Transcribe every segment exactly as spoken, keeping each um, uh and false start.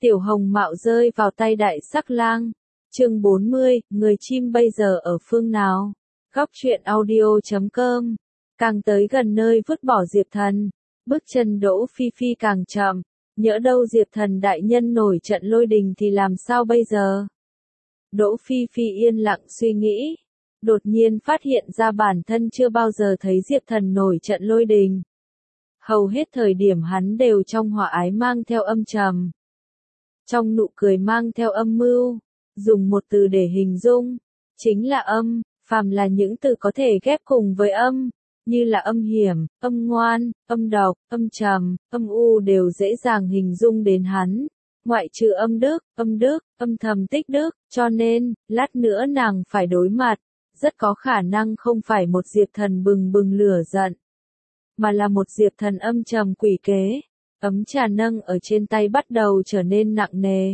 Tiểu Hồng Mạo rơi vào tay Đại Sắc Lang. Chương bốn mươi, người chim bây giờ ở phương nào? Góc truyện audio chấm com. Càng tới gần nơi vứt bỏ Diệp Thần, bước chân Đỗ Phi Phi càng chậm, nhỡ đâu Diệp Thần đại nhân nổi trận lôi đình thì làm sao bây giờ? Đỗ Phi Phi yên lặng suy nghĩ, đột nhiên phát hiện ra bản thân chưa bao giờ thấy Diệp Thần nổi trận lôi đình. Hầu hết thời điểm hắn đều trong hòa ái mang theo âm trầm, trong nụ cười mang theo âm mưu, dùng một từ để hình dung, chính là âm. Phàm là những từ có thể ghép cùng với âm, như là âm hiểm, âm ngoan, âm độc, âm trầm, âm u đều dễ dàng hình dung đến hắn, ngoại trừ âm đức, âm đức, âm thầm tích đức, cho nên, lát nữa nàng phải đối mặt, rất có khả năng không phải một Diệp Thần bừng bừng lửa giận, mà là một Diệp Thần âm trầm quỷ kế. Ấm trà nâng ở trên tay bắt đầu trở nên nặng nề.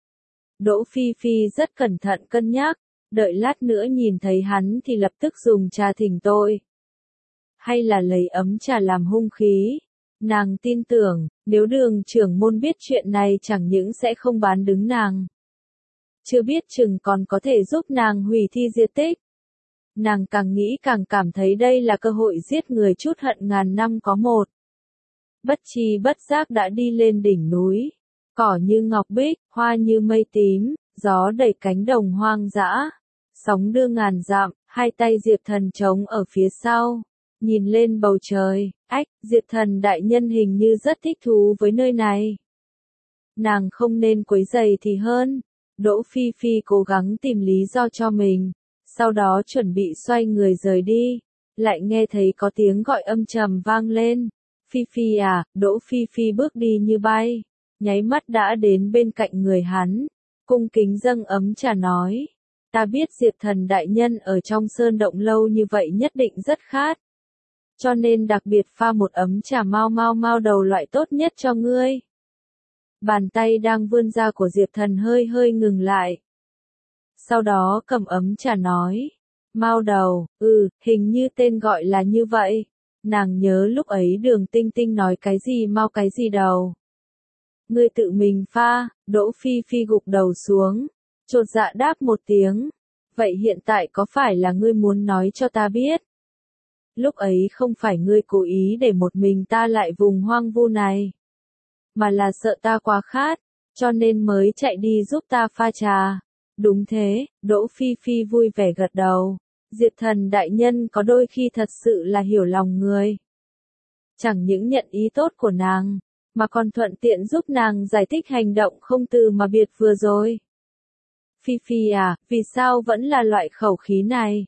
Đỗ Phi Phi rất cẩn thận cân nhắc, đợi lát nữa nhìn thấy hắn thì lập tức dùng trà thỉnh tội. Hay là lấy ấm trà làm hung khí. Nàng tin tưởng, nếu Đường trưởng môn biết chuyện này chẳng những sẽ không bán đứng nàng, chưa biết chừng còn có thể giúp nàng hủy thi diệt tích. Nàng càng nghĩ càng cảm thấy đây là cơ hội giết người chút hận ngàn năm có một. Bất chi bất giác đã đi lên đỉnh núi, cỏ như ngọc bích, hoa như mây tím, gió đầy cánh đồng hoang dã, sóng đưa ngàn dặm, hai tay Diệp Thần trống ở phía sau, nhìn lên bầu trời, ách, Diệp Thần đại nhân hình như rất thích thú với nơi này. Nàng không nên quấy rầy thì hơn. Đỗ Phi Phi cố gắng tìm lý do cho mình, sau đó chuẩn bị xoay người rời đi, lại nghe thấy có tiếng gọi âm trầm vang lên. Phi Phi à, Đỗ Phi Phi bước đi như bay, nháy mắt đã đến bên cạnh người hắn, cung kính dâng ấm trà nói, ta biết Diệp Thần đại nhân ở trong sơn động lâu như vậy nhất định rất khát, cho nên đặc biệt pha một ấm trà mau mau mau đầu loại tốt nhất cho ngươi. Bàn tay đang vươn ra của Diệp Thần hơi hơi ngừng lại, sau đó cầm ấm trà nói, mau đầu, ừ, hình như tên gọi là như vậy. Nàng nhớ lúc ấy Đường Tinh Tinh nói cái gì mau cái gì đầu. Ngươi tự mình pha. Đỗ Phi Phi gục đầu xuống, chột dạ đáp một tiếng. Vậy hiện tại có phải là ngươi muốn nói cho ta biết? Lúc ấy không phải ngươi cố ý để một mình ta lại vùng hoang vu này, mà là sợ ta quá khát, cho nên mới chạy đi giúp ta pha trà. Đúng thế, Đỗ Phi Phi vui vẻ gật đầu. Diệp Thần đại nhân có đôi khi thật sự là hiểu lòng người. Chẳng những nhận ý tốt của nàng, mà còn thuận tiện giúp nàng giải thích hành động không từ mà biệt vừa rồi. Phi Phi à, vì sao vẫn là loại khẩu khí này?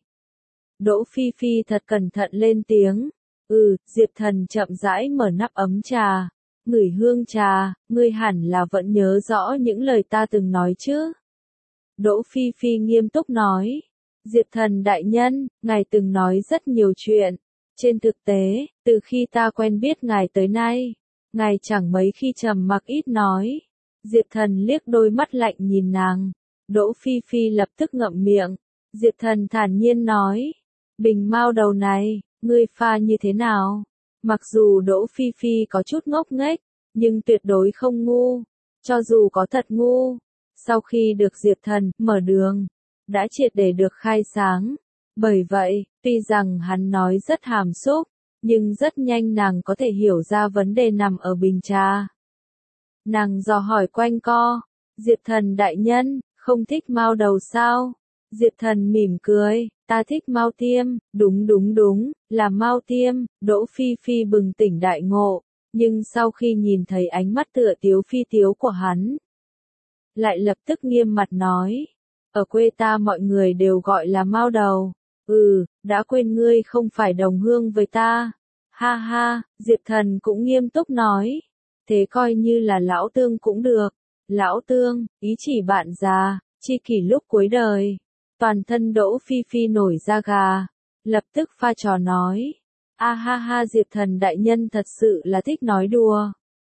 Đỗ Phi Phi thật cẩn thận lên tiếng. Ừ, Diệp Thần chậm rãi mở nắp ấm trà, ngửi hương trà, ngươi hẳn là vẫn nhớ rõ những lời ta từng nói chứ? Đỗ Phi Phi nghiêm túc nói. Diệp Thần đại nhân, ngài từng nói rất nhiều chuyện. Trên thực tế, từ khi ta quen biết ngài tới nay, ngài chẳng mấy khi trầm mặc ít nói. Diệp Thần liếc đôi mắt lạnh nhìn nàng. Đỗ Phi Phi lập tức ngậm miệng. Diệp Thần thản nhiên nói, bình mao đầu này, ngươi pha như thế nào? Mặc dù Đỗ Phi Phi có chút ngốc nghếch, nhưng tuyệt đối không ngu. Cho dù có thật ngu, sau khi được Diệp Thần mở đường, đã triệt để được khai sáng. Bởi vậy, tuy rằng hắn nói rất hàm xúc, nhưng rất nhanh nàng có thể hiểu ra vấn đề nằm ở bình trà. Nàng dò hỏi quanh co, Diệp Thần đại nhân, không thích mao đầu sao? Diệp Thần mỉm cười, ta thích mao tiêm. Đúng đúng đúng, là mao tiêm. Đỗ Phi Phi bừng tỉnh đại ngộ, nhưng sau khi nhìn thấy ánh mắt tựa tiếu phi tiếu của hắn, lại lập tức nghiêm mặt nói, ở quê ta mọi người đều gọi là mao đầu. Ừ, đã quên ngươi không phải đồng hương với ta. Ha ha, Diệp Thần cũng nghiêm túc nói. Thế coi như là lão tương cũng được. Lão tương, ý chỉ bạn già, chi kỷ lúc cuối đời. Toàn thân Đỗ Phi Phi nổi da gà, lập tức pha trò nói. A ha ha, Diệp Thần đại nhân thật sự là thích nói đùa.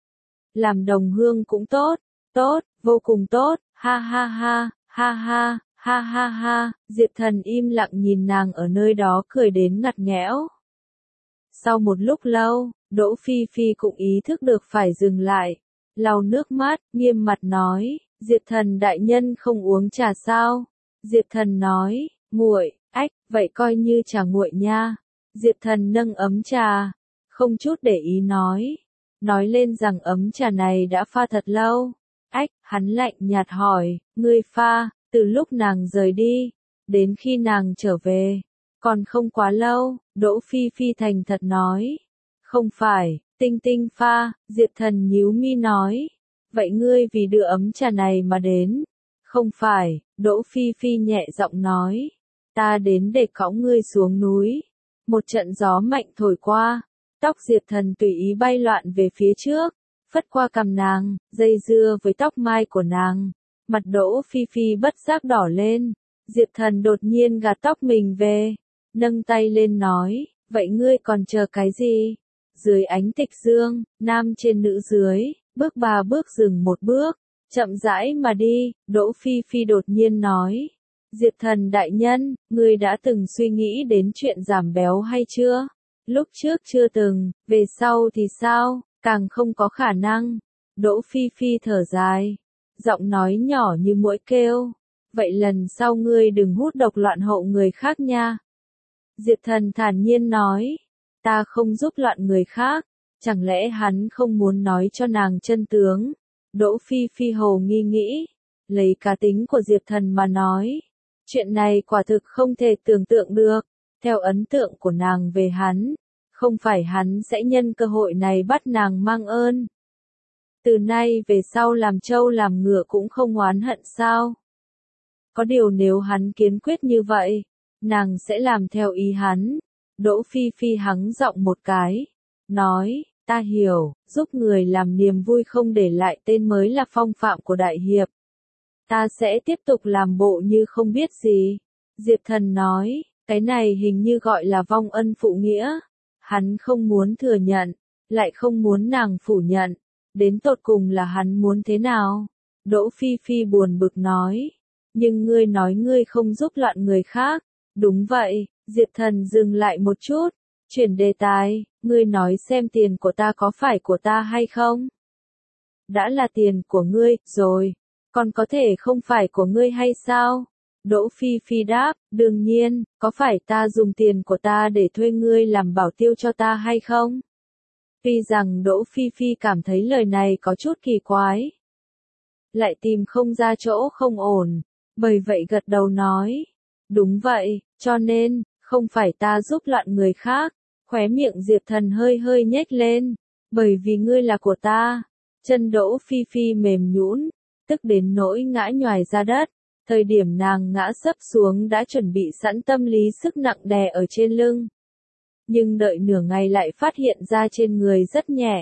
Làm đồng hương cũng tốt, tốt, vô cùng tốt, ha ha ha, ha ha. Ha ha ha, Diệp Thần im lặng nhìn nàng ở nơi đó cười đến ngặt nghẽo. Sau một lúc lâu, Đỗ Phi Phi cũng ý thức được phải dừng lại, lau nước mắt, nghiêm mặt nói, Diệp Thần đại nhân không uống trà sao? Diệp Thần nói, nguội, ách, vậy coi như trà nguội nha. Diệp Thần nâng ấm trà, không chút để ý nói, nói lên rằng ấm trà này đã pha thật lâu. Ách, hắn lạnh nhạt hỏi, ngươi pha, từ lúc nàng rời đi, đến khi nàng trở về, còn không quá lâu. Đỗ Phi Phi thành thật nói, không phải, Tinh Tinh pha. Diệp Thần nhíu mi nói, vậy ngươi vì đưa ấm trà này mà đến? Không phải, Đỗ Phi Phi nhẹ giọng nói, ta đến để cõng ngươi xuống núi. Một trận gió mạnh thổi qua, tóc Diệp Thần tùy ý bay loạn về phía trước, phất qua cằm nàng, dây dưa với tóc mai của nàng. Mặt Đỗ Phi Phi bất giác đỏ lên. Diệp Thần đột nhiên gạt tóc mình về, nâng tay lên nói, vậy ngươi còn chờ cái gì? Dưới ánh tịch dương, nam trên nữ dưới, bước ba bước dừng một bước, chậm rãi mà đi. Đỗ Phi Phi đột nhiên nói, Diệp Thần đại nhân, ngươi đã từng suy nghĩ đến chuyện giảm béo hay chưa? Lúc trước chưa từng, về sau thì sao? Càng không có khả năng. Đỗ Phi Phi thở dài, giọng nói nhỏ như muỗi kêu, vậy lần sau ngươi đừng hút độc loạn hộ người khác nha. Diệp Thần thản nhiên nói, ta không giúp loạn người khác, chẳng lẽ hắn không muốn nói cho nàng chân tướng? Đỗ Phi Phi hồ nghi nghĩ, lấy cá tính của Diệp Thần mà nói, chuyện này quả thực không thể tưởng tượng được. Theo ấn tượng của nàng về hắn, không phải hắn sẽ nhân cơ hội này bắt nàng mang ơn. Từ nay về sau làm trâu làm ngựa cũng không oán hận sao? Có điều nếu hắn kiên quyết như vậy, nàng sẽ làm theo ý hắn. Đỗ Phi Phi hắng giọng một cái, nói, ta hiểu, giúp người làm niềm vui không để lại tên mới là phong phạm của đại hiệp. Ta sẽ tiếp tục làm bộ như không biết gì. Diệp Thần nói, cái này hình như gọi là vong ân phụ nghĩa. Hắn không muốn thừa nhận, lại không muốn nàng phủ nhận. Đến tột cùng là hắn muốn thế nào? Đỗ Phi Phi buồn bực nói, nhưng ngươi nói ngươi không giúp loạn người khác. Đúng vậy. Diệp Thần dừng lại một chút, chuyển đề tài, ngươi nói xem tiền của ta có phải của ta hay không? Đã là tiền của ngươi, rồi, còn có thể không phải của ngươi hay sao? Đỗ Phi Phi đáp, đương nhiên, có phải ta dùng tiền của ta để thuê ngươi làm bảo tiêu cho ta hay không? Tuy rằng Đỗ Phi Phi cảm thấy lời này có chút kỳ quái, lại tìm không ra chỗ không ổn, bởi vậy gật đầu nói, đúng vậy, cho nên, không phải ta giúp loạn người khác. Khóe miệng Diệp Thần hơi hơi nhếch lên, bởi vì ngươi là của ta. Chân Đỗ Phi Phi mềm nhũn, tức đến nỗi ngã nhoài ra đất. Thời điểm nàng ngã sấp xuống đã chuẩn bị sẵn tâm lý sức nặng đè ở trên lưng. Nhưng đợi nửa ngày lại phát hiện ra trên người rất nhẹ.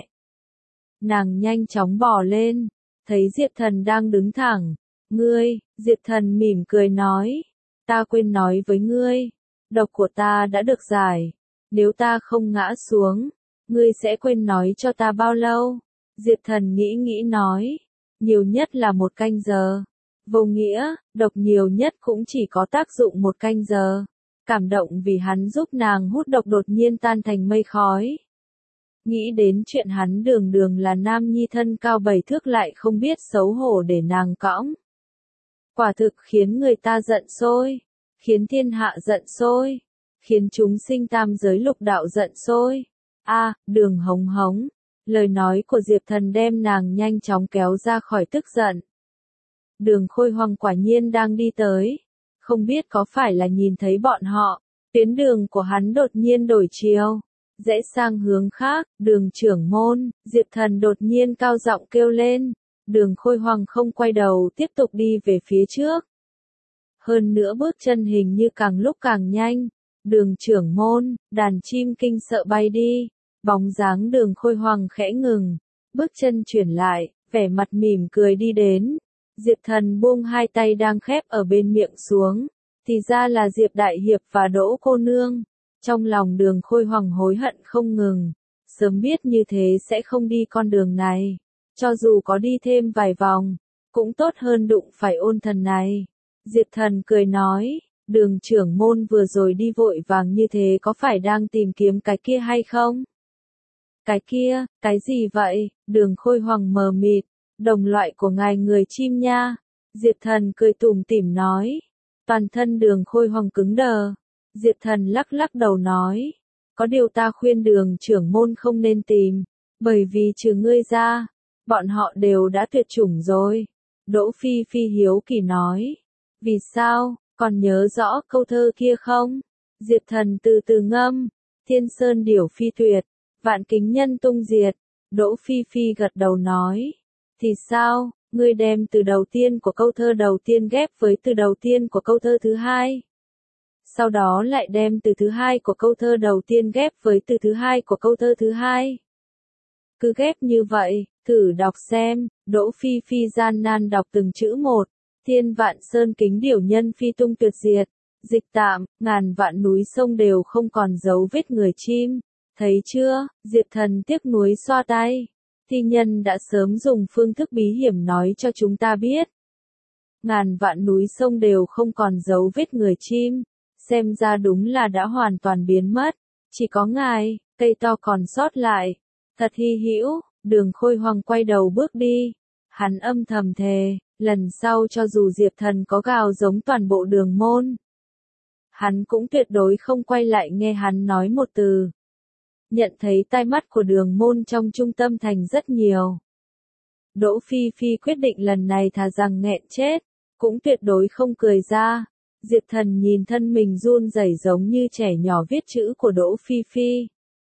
Nàng nhanh chóng bò lên, thấy Diệp Thần đang đứng thẳng. Ngươi, Diệp Thần mỉm cười nói, ta quên nói với ngươi, độc của ta đã được giải. Nếu ta không ngã xuống, ngươi sẽ quên nói cho ta bao lâu? Diệp Thần nghĩ nghĩ nói, nhiều nhất là một canh giờ. Vô nghĩa, độc nhiều nhất cũng chỉ có tác dụng một canh giờ. Cảm động vì hắn giúp nàng hút độc đột nhiên tan thành mây khói. Nghĩ đến chuyện hắn đường đường là nam nhi thân cao bảy thước lại không biết xấu hổ để nàng cõng. Quả thực khiến người ta giận sôi, khiến thiên hạ giận sôi, khiến chúng sinh tam giới lục đạo giận sôi. A, à, Đường Hống Hống, lời nói của Diệp Thần đem nàng nhanh chóng kéo ra khỏi tức giận. Đường Khôi Hoàng quả nhiên đang đi tới, không biết có phải là nhìn thấy bọn họ, tuyến đường của hắn đột nhiên đổi chiều, rẽ sang hướng khác. Đường trưởng môn, Diệp Thần đột nhiên cao giọng kêu lên. Đường Khôi Hoàng không quay đầu tiếp tục đi về phía trước. Hơn nữa bước chân hình như càng lúc càng nhanh. Đường trưởng môn, đàn chim kinh sợ bay đi. Bóng dáng Đường Khôi Hoàng khẽ ngừng, bước chân chuyển lại, vẻ mặt mỉm cười đi đến. Diệp Thần buông hai tay đang khép ở bên miệng xuống, thì ra là Diệp Đại Hiệp và Đỗ cô nương. Trong lòng Đường Khôi Hoàng hối hận không ngừng, sớm biết như thế sẽ không đi con đường này, cho dù có đi thêm vài vòng, cũng tốt hơn đụng phải ôn thần này. Diệp Thần cười nói, Đường trưởng môn vừa rồi đi vội vàng như thế có phải đang tìm kiếm cái kia hay không? Cái kia, cái gì vậy? Đường Khôi Hoàng mờ mịt, Đồng loại của ngài người chim nha. Diệp Thần cười tủm tỉm nói. Toàn thân Đường Khôi Hoàng cứng đờ. Diệp Thần lắc lắc đầu nói. Có điều ta khuyên Đường trưởng môn không nên tìm. Bởi vì trừ ngươi ra, bọn họ đều đã tuyệt chủng rồi. Đỗ Phi Phi hiếu kỳ nói. Vì sao, còn nhớ rõ câu thơ kia không? Diệp Thần từ từ ngâm. Thiên sơn điểu phi tuyệt, vạn kính nhân tung diệt. Đỗ Phi Phi gật đầu nói. Thì sao, ngươi đem từ đầu tiên của câu thơ đầu tiên ghép với từ đầu tiên của câu thơ thứ hai. Sau đó lại đem từ thứ hai của câu thơ đầu tiên ghép với từ thứ hai của câu thơ thứ hai. Cứ ghép như vậy, thử đọc xem. Đỗ Phi Phi gian nan đọc từng chữ một. Thiên vạn sơn kính điểu nhân phi tung tuyệt diệt. Dịch tạm, ngàn vạn núi sông đều không còn dấu vết người chim. Thấy chưa, Diệp Thần tiếc nuối xoa tay. Thi nhân đã sớm dùng phương thức bí hiểm nói cho chúng ta biết. Ngàn vạn núi sông đều không còn dấu vết người chim. Xem ra đúng là đã hoàn toàn biến mất. Chỉ có ngài, cây to còn sót lại. Thật hy hữu. Đường Khôi Hoàng quay đầu bước đi. Hắn âm thầm thề, lần sau cho dù Diệp Thần có gào giống toàn bộ Đường môn, hắn cũng tuyệt đối không quay lại nghe hắn nói một từ. Nhận thấy tai mắt của Đường môn trong trung tâm thành rất nhiều. Đỗ Phi Phi quyết định lần này thà rằng nghẹn chết, cũng tuyệt đối không cười ra. Diệp Thần nhìn thân mình run rẩy giống như trẻ nhỏ viết chữ của Đỗ Phi Phi.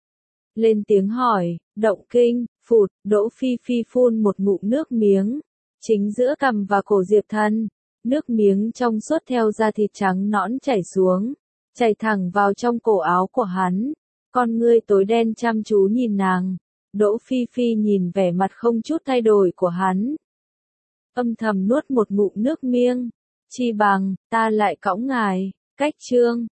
Lên tiếng hỏi, động kinh, phụt, Đỗ Phi Phi phun một ngụm nước miếng. Chính giữa cằm và cổ Diệp Thần, nước miếng trong suốt theo da thịt trắng nõn chảy xuống, chảy thẳng vào trong cổ áo của hắn. Con ngươi tối đen chăm chú nhìn nàng. Đỗ Phi Phi nhìn vẻ mặt không chút thay đổi của hắn. Âm thầm nuốt một ngụm nước miếng. Chi bằng, ta lại cõng ngài. Cách chương